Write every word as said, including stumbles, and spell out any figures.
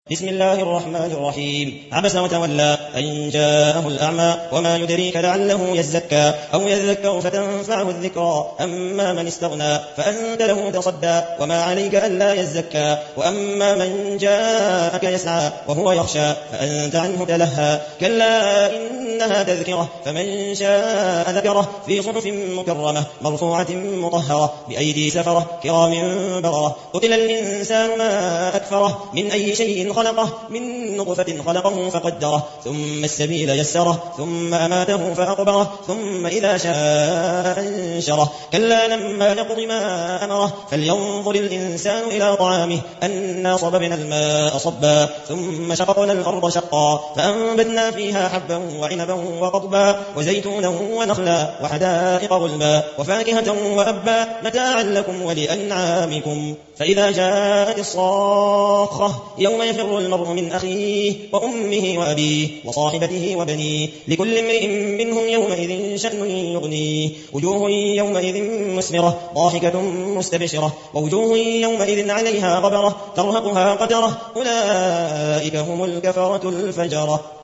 بسم الله الرحمن الرحيم. عبس وتولى أن جاءه الأعمى وما يدريك لعله يزكى أو يذكر فتنفعه الذكرى أما من استغنى فأنت له تصدى وما عليك ألا يزكى وأما من جاءك يسعى وهو يخشى فأنت عنه تلهى كلا إنها تذكرة فمن شاء ذكره في صحف مكرمة مرفوعة مطهرة بأيدي سفرة كرام بررة قتل الإنسان ما أكفره من أي شيء خلقه من نطفة خلقه فقدره ثم السبيل يسره ثم أماته فأقبره ثم إذا شاء أنشره كلا لما يقض ما أمره فلينظر الإنسان إلى طعامه أنا صببنا الماء صبا ثم شققنا الأرض شقا فأنبتنا فيها حبا وعنبا وقضبا وزيتونا ونخلا وحدائق غلبا وفاكهة وأبا متاعا لكم ولأنعامكم فإذا جاءت الصاخة يوم يفر المرء من أخيه وأمه وأبيه وصاحبته وبنيه لكل امرئ منهم يومئذ شأن يغنيه وجوه يومئذ مسمرة ضاحكة مستبشرة ووجوه يومئذ عليها غبرة ترهقها قترة أولئك هم الكفرة الفجرة.